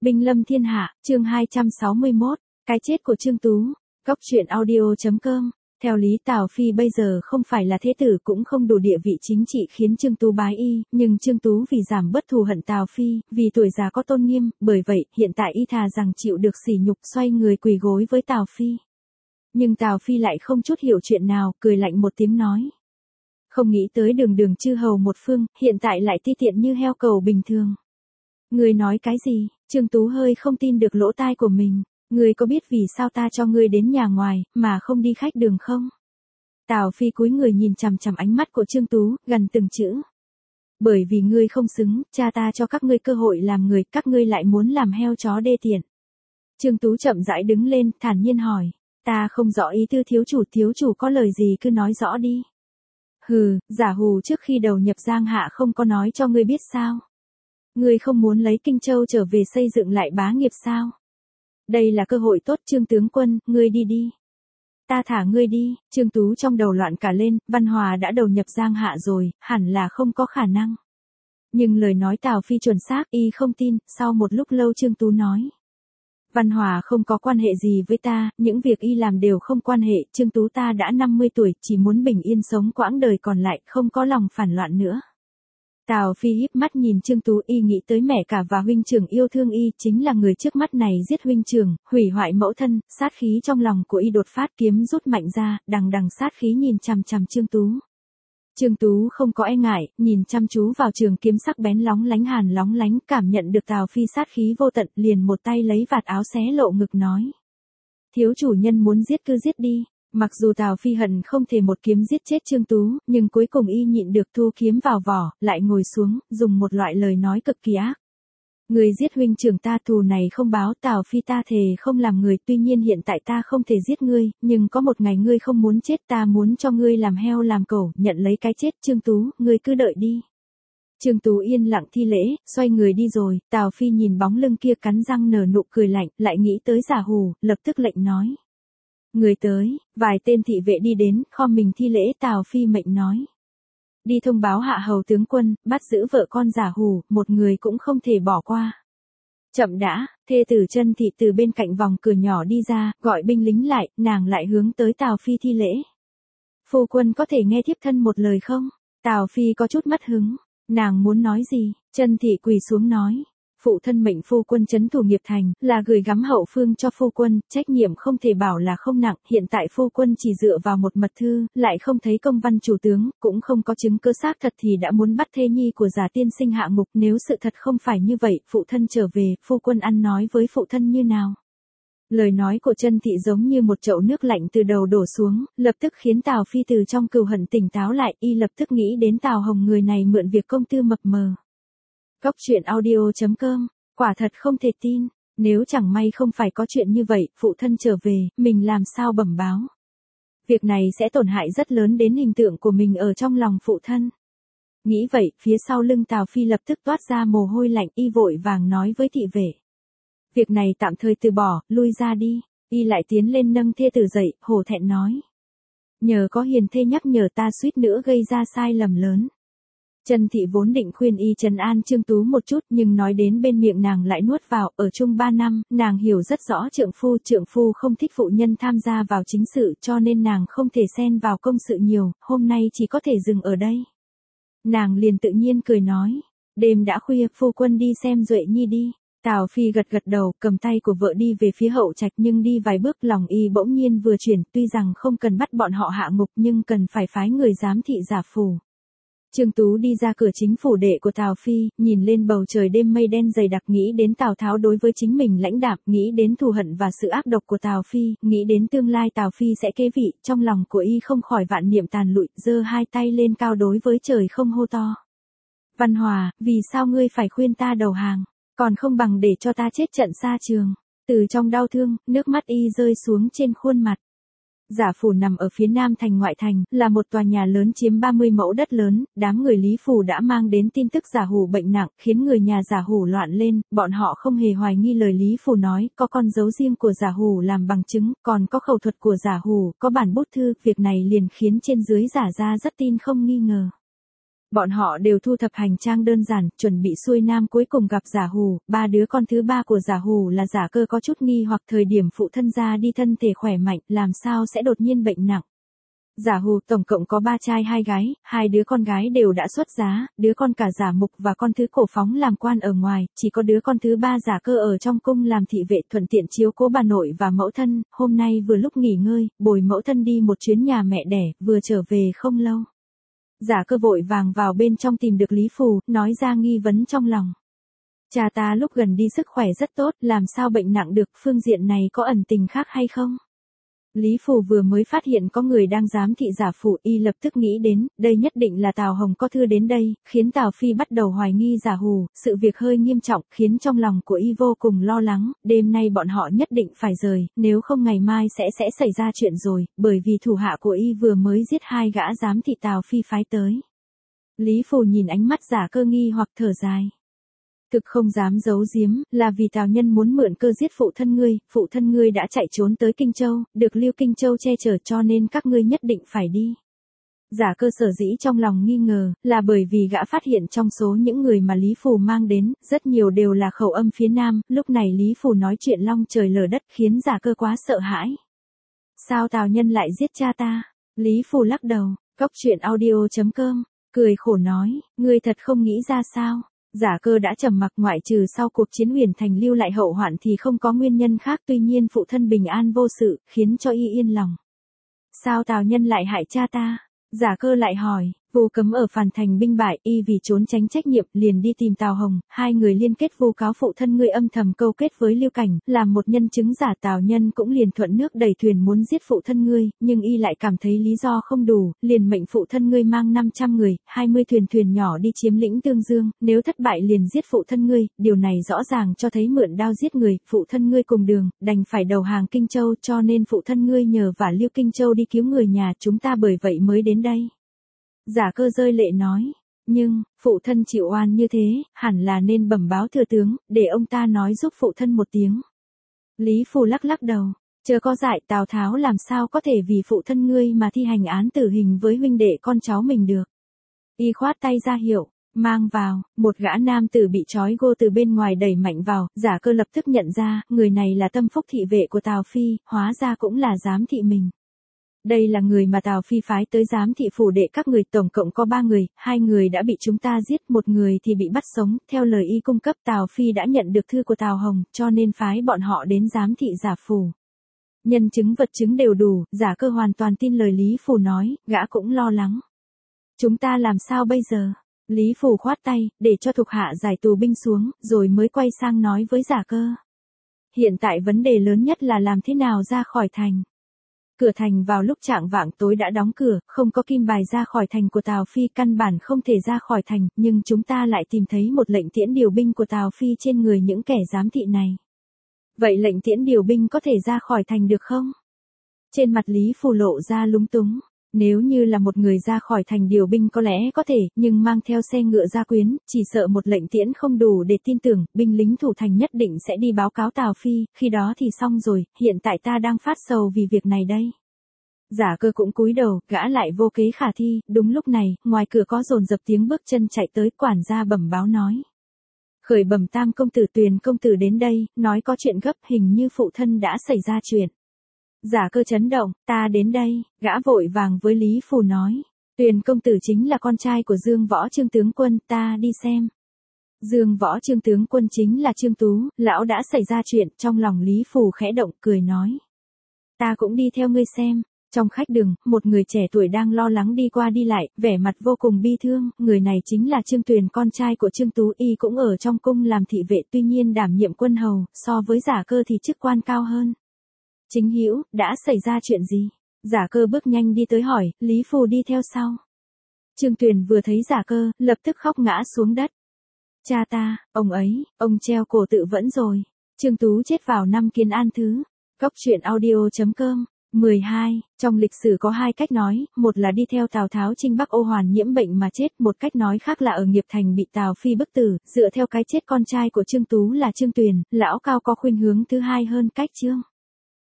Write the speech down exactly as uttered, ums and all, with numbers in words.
Binh lâm thiên hạ, chương hai trăm sáu mươi mốt, cái chết của Trương Tú, góc truyện audio chấm com. Theo lý Tào Phi bây giờ không phải là thế tử cũng không đủ địa vị chính trị khiến Trương Tú bái y, nhưng Trương Tú vì giảm bớt thù hận Tào Phi, vì tuổi già có tôn nghiêm, bởi vậy hiện tại y thà rằng chịu được sỉ nhục xoay người quỳ gối với Tào Phi. Nhưng Tào Phi lại không chút hiểu chuyện nào, cười lạnh một tiếng nói. Không nghĩ tới đường đường chư hầu một phương, hiện tại lại ti tiện như heo cầu bình thường. Ngươi nói cái gì? Trương Tú hơi không tin được lỗ tai của mình. Ngươi có biết vì sao ta cho ngươi đến nhà ngoài, mà không đi khách đường không? Tào Phi cúi người nhìn chằm chằm ánh mắt của Trương Tú, gần từng chữ. Bởi vì ngươi không xứng, cha ta cho các ngươi cơ hội làm người, các ngươi lại muốn làm heo chó đê tiện. Trương Tú chậm rãi đứng lên, thản nhiên hỏi. Ta không rõ ý tư thiếu chủ, thiếu chủ có lời gì cứ nói rõ đi. Hừ, giả hù trước khi đầu nhập Giang Hạ không có nói cho ngươi biết sao? Ngươi không muốn lấy Kinh Châu trở về xây dựng lại bá nghiệp sao? Đây là cơ hội tốt Trương tướng quân, ngươi đi đi. Ta thả ngươi đi, Trương Tú trong đầu loạn cả lên, Văn Hòa đã đầu nhập Giang Hạ rồi, hẳn là không có khả năng. Nhưng lời nói Tào Phi chuẩn xác, y không tin, sau một lúc lâu Trương Tú nói. Văn Hòa không có quan hệ gì với ta, những việc y làm đều không quan hệ, Trương Tú ta đã năm mươi tuổi, chỉ muốn bình yên sống quãng đời còn lại, không có lòng phản loạn nữa. Tào Phi híp mắt nhìn Trương Tú, y nghĩ tới mẹ cả và huynh trưởng yêu thương y, chính là người trước mắt này giết huynh trưởng, hủy hoại mẫu thân, sát khí trong lòng của y đột phát, kiếm rút mạnh ra, đằng đằng sát khí nhìn chằm chằm Trương Tú. Trương Tú không có e ngại, nhìn chăm chú vào trường kiếm sắc bén lóng lánh hàn lóng lánh, cảm nhận được Tào Phi sát khí vô tận, liền một tay lấy vạt áo xé lộ ngực nói. Thiếu chủ nhân muốn giết cứ giết đi. Mặc dù Tào Phi hận không thể một kiếm giết chết Trương Tú, nhưng cuối cùng y nhịn được thu kiếm vào vỏ, lại ngồi xuống, dùng một loại lời nói cực kỳ ác. Người giết huynh trưởng ta, thù này không báo, Tào Phi ta thề không làm người, tuy nhiên hiện tại ta không thể giết ngươi, nhưng có một ngày ngươi không muốn chết, ta muốn cho ngươi làm heo làm cẩu, nhận lấy cái chết. Trương Tú, ngươi cứ đợi đi. Trương Tú yên lặng thi lễ, xoay người đi rồi, Tào Phi nhìn bóng lưng kia cắn răng nở nụ cười lạnh, lại nghĩ tới giả hù, lập tức lệnh nói. Người tới, vài tên thị vệ đi đến, khom mình thi lễ. Tào Phi mệnh nói. Đi thông báo hạ hầu tướng quân, bắt giữ vợ con giả hù, một người cũng không thể bỏ qua. Chậm đã, thê tử Chân Thị từ bên cạnh vòng cửa nhỏ đi ra, gọi binh lính lại, nàng lại hướng tới Tào Phi thi lễ. Phu quân có thể nghe thiếp thân một lời không? Tào Phi có chút mất hứng, nàng muốn nói gì? Chân Thị quỳ xuống nói. Phụ thân mệnh phu quân trấn thủ nghiệp thành, là gửi gắm hậu phương cho phu quân, trách nhiệm không thể bảo là không nặng, hiện tại phu quân chỉ dựa vào một mật thư, lại không thấy công văn chủ tướng, cũng không có chứng cứ xác thật thì đã muốn bắt thê nhi của giả tiên sinh hạ ngục, nếu sự thật không phải như vậy, phụ thân trở về, phu quân ăn nói với phụ thân như nào? Lời nói của Chân Thị giống như một chậu nước lạnh từ đầu đổ xuống, lập tức khiến Tào Phi từ trong cừu hận tỉnh táo lại, y lập tức nghĩ đến Tào Hồng người này mượn việc công tư mập mờ. Góc truyện audio chấm com, quả thật không thể tin, nếu chẳng may không phải có chuyện như vậy, phụ thân trở về, mình làm sao bẩm báo. Việc này sẽ tổn hại rất lớn đến hình tượng của mình ở trong lòng phụ thân. Nghĩ vậy, phía sau lưng Tào Phi lập tức toát ra mồ hôi lạnh, y vội vàng nói với thị vệ. Việc này tạm thời từ bỏ, lui ra đi, y lại tiến lên nâng thê tử dậy, hổ thẹn nói. Nhờ có hiền thê nhắc nhở ta suýt nữa gây ra sai lầm lớn. Chân Thị vốn định khuyên y trấn an Trương Tú một chút, nhưng nói đến bên miệng nàng lại nuốt vào, ở chung ba năm, nàng hiểu rất rõ trượng phu, trượng phu không thích phụ nhân tham gia vào chính sự, cho nên nàng không thể xen vào công sự nhiều, hôm nay chỉ có thể dừng ở đây. Nàng liền tự nhiên cười nói, đêm đã khuya, phu quân đi xem Duệ Nhi đi. Tào Phi gật gật đầu, cầm tay của vợ đi về phía hậu trạch, nhưng đi vài bước lòng y bỗng nhiên vừa chuyển, tuy rằng không cần bắt bọn họ hạ ngục nhưng cần phải phái người giám thị giả phủ. Trương Tú đi ra cửa chính phủ đệ của Tào Phi, nhìn lên bầu trời đêm mây đen dày đặc, nghĩ đến Tào Tháo đối với chính mình lãnh đạm, nghĩ đến thù hận và sự ác độc của Tào Phi, nghĩ đến tương lai Tào Phi sẽ kế vị, trong lòng của y không khỏi vạn niệm tàn lụi, giơ hai tay lên cao đối với trời không hô to. Văn Hòa, vì sao ngươi phải khuyên ta đầu hàng, còn không bằng để cho ta chết trận xa trường. Từ trong đau thương, nước mắt y rơi xuống trên khuôn mặt. Giả phủ nằm ở phía nam thành ngoại thành, là một tòa nhà lớn chiếm ba mươi mẫu đất lớn, đám người Lý Phủ đã mang đến tin tức giả hủ bệnh nặng, khiến người nhà giả hủ loạn lên, bọn họ không hề hoài nghi lời Lý Phủ nói, có con dấu riêng của giả hủ làm bằng chứng, còn có khẩu thuật của giả hủ, có bản bút thư, việc này liền khiến trên dưới giả ra rất tin không nghi ngờ. Bọn họ đều thu thập hành trang đơn giản, chuẩn bị xuôi nam cuối cùng gặp Giả Hù, ba đứa con thứ ba của Giả Hù là Giả Cơ có chút nghi hoặc thời điểm phụ thân ra đi thân thể khỏe mạnh, làm sao sẽ đột nhiên bệnh nặng. Giả Hù tổng cộng có ba trai hai gái, hai đứa con gái đều đã xuất giá, đứa con cả Giả Mục và con thứ Cổ Phóng làm quan ở ngoài, chỉ có đứa con thứ ba Giả Cơ ở trong cung làm thị vệ thuận tiện chiếu cố bà nội và mẫu thân, hôm nay vừa lúc nghỉ ngơi, bồi mẫu thân đi một chuyến nhà mẹ đẻ, vừa trở về không lâu. Giả Cơ vội vàng vào bên trong tìm được Lý Phù, nói ra nghi vấn trong lòng. Cha ta lúc gần đi sức khỏe rất tốt, làm sao bệnh nặng được, phương diện này có ẩn tình khác hay không? Lý Phù vừa mới phát hiện có người đang giám thị Giả Phủ, y lập tức nghĩ đến, đây nhất định là Tào Hồng có thư đến đây, khiến Tào Phi bắt đầu hoài nghi Giả Hù, sự việc hơi nghiêm trọng, khiến trong lòng của y vô cùng lo lắng, đêm nay bọn họ nhất định phải rời, nếu không ngày mai sẽ sẽ xảy ra chuyện rồi, bởi vì thủ hạ của y vừa mới giết hai gã giám thị Tào Phi phái tới. Lý Phù nhìn ánh mắt Giả Cơ nghi hoặc thở dài. Thực không dám giấu giếm, là vì Tào Nhân muốn mượn cơ giết phụ thân ngươi, phụ thân ngươi đã chạy trốn tới Kinh Châu, được Lưu Kinh Châu che chở cho nên các ngươi nhất định phải đi. Giả Cơ sở dĩ trong lòng nghi ngờ, là bởi vì gã phát hiện trong số những người mà Lý Phù mang đến, rất nhiều đều là khẩu âm phía Nam, lúc này Lý Phù nói chuyện long trời lở đất khiến Giả Cơ quá sợ hãi. Sao Tào Nhân lại giết cha ta? Lý Phù lắc đầu, cóc truyện audio chấm com, cười khổ nói, ngươi thật không nghĩ ra sao? Giả Cơ đã trầm mặc, ngoại trừ sau cuộc chiến Huyền Thành lưu lại hậu hoạn thì không có nguyên nhân khác, tuy nhiên phụ thân bình an vô sự, khiến cho y yên lòng. Sao Tào Nhân lại hại cha ta? Giả Cơ lại hỏi, Vu Cấm ở Phàn Thành binh bại, y vì trốn tránh trách nhiệm, liền đi tìm Tào Hồng, hai người liên kết vu cáo phụ thân ngươi âm thầm câu kết với Lưu Cảnh, làm một nhân chứng giả. Tào Nhân cũng liền thuận nước đẩy thuyền muốn giết phụ thân ngươi, nhưng y lại cảm thấy lý do không đủ, liền mệnh phụ thân ngươi mang năm trăm người, hai mươi thuyền thuyền nhỏ đi chiếm lĩnh Tương Dương, nếu thất bại liền giết phụ thân ngươi, điều này rõ ràng cho thấy mượn đao giết người, phụ thân ngươi cùng đường, đành phải đầu hàng Kinh Châu, cho nên phụ thân ngươi nhờ vả Lưu Kinh Châu đi cứu người nhà chúng ta, bởi vậy mới đến đây. Giả Cơ rơi lệ nói, nhưng, phụ thân chịu oan như thế, hẳn là nên bẩm báo thừa tướng, để ông ta nói giúp phụ thân một tiếng. Lý Phù lắc lắc đầu, chớ có dại, Tào Tháo làm sao có thể vì phụ thân ngươi mà thi hành án tử hình với huynh đệ con cháu mình được. Y khoát tay ra hiệu, mang vào, một gã nam tử bị trói gô từ bên ngoài đẩy mạnh vào, Giả Cơ lập tức nhận ra, người này là Tâm Phúc thị vệ của Tào Phi, hóa ra cũng là giám thị mình. Đây là người mà Tào Phi phái tới giám thị phủ đệ các người, tổng cộng có ba người, hai người đã bị chúng ta giết, một người thì bị bắt sống, theo lời y cung cấp Tào Phi đã nhận được thư của Tào Hồng, cho nên phái bọn họ đến giám thị Giả Phủ. Nhân chứng vật chứng đều đủ, Giả Cơ hoàn toàn tin lời Lý Phù nói, gã cũng lo lắng. Chúng ta làm sao bây giờ? Lý Phù khoát tay, để cho thuộc hạ giải tù binh xuống, rồi mới quay sang nói với Giả Cơ. Hiện tại vấn đề lớn nhất là làm thế nào ra khỏi thành. Cửa thành vào lúc chạng vạng tối đã đóng cửa, không có kim bài ra khỏi thành của Tào Phi, căn bản không thể ra khỏi thành, nhưng chúng ta lại tìm thấy một lệnh tiễn điều binh của Tào Phi trên người những kẻ giám thị này. Vậy lệnh tiễn điều binh có thể ra khỏi thành được không? Trên mặt Lý Phù lộ ra lúng túng. Nếu như là một người ra khỏi thành điều binh có lẽ có thể, nhưng mang theo xe ngựa gia quyến, chỉ sợ một lệnh tiễn không đủ để tin tưởng, binh lính thủ thành nhất định sẽ đi báo cáo Tào Phi, khi đó thì xong rồi, hiện tại ta đang phát sầu vì việc này đây. Giả Cơ cũng cúi đầu, gã lại vô kế khả thi, đúng lúc này, ngoài cửa có dồn dập tiếng bước chân chạy tới, quản gia bẩm báo nói. Khởi bẩm Tam công tử, Tuyền công tử đến đây, nói có chuyện gấp, hình như phụ thân đã xảy ra chuyện. Giả Cơ chấn động, ta đến đây, gã vội vàng với Lý Phù nói. Tuyền công tử chính là con trai của Dương Võ Trương tướng quân, ta đi xem. Dương Võ Trương tướng quân chính là Trương Tú, lão đã xảy ra chuyện, trong lòng Lý Phù khẽ động, cười nói. Ta cũng đi theo ngươi xem. Trong khách đường, một người trẻ tuổi đang lo lắng đi qua đi lại, vẻ mặt vô cùng bi thương, người này chính là Trương Tuyền, con trai của Trương Tú, y cũng ở trong cung làm thị vệ, tuy nhiên đảm nhiệm quân hầu, so với Giả Cơ thì chức quan cao hơn. Chính hữu, đã xảy ra chuyện gì? Giả Cơ bước nhanh đi tới hỏi, Lý Phù đi theo sau. Trương Tuyền vừa thấy Giả Cơ, lập tức khóc ngã xuống đất. Cha ta, ông ấy, ông treo cổ tự vẫn rồi. Trương Tú chết vào năm Kiến An thứ. Cóc truyện audio chấm com. mười hai. Trong lịch sử có hai cách nói, một là đi theo Tào Tháo chinh Bắc Ô Hoàn nhiễm bệnh mà chết, một cách nói khác là ở Nghiệp Thành bị Tào Phi bức tử, dựa theo cái chết con trai của Trương Tú là Trương Tuyền, lão Cao có khuynh hướng thứ hai hơn cách Trương.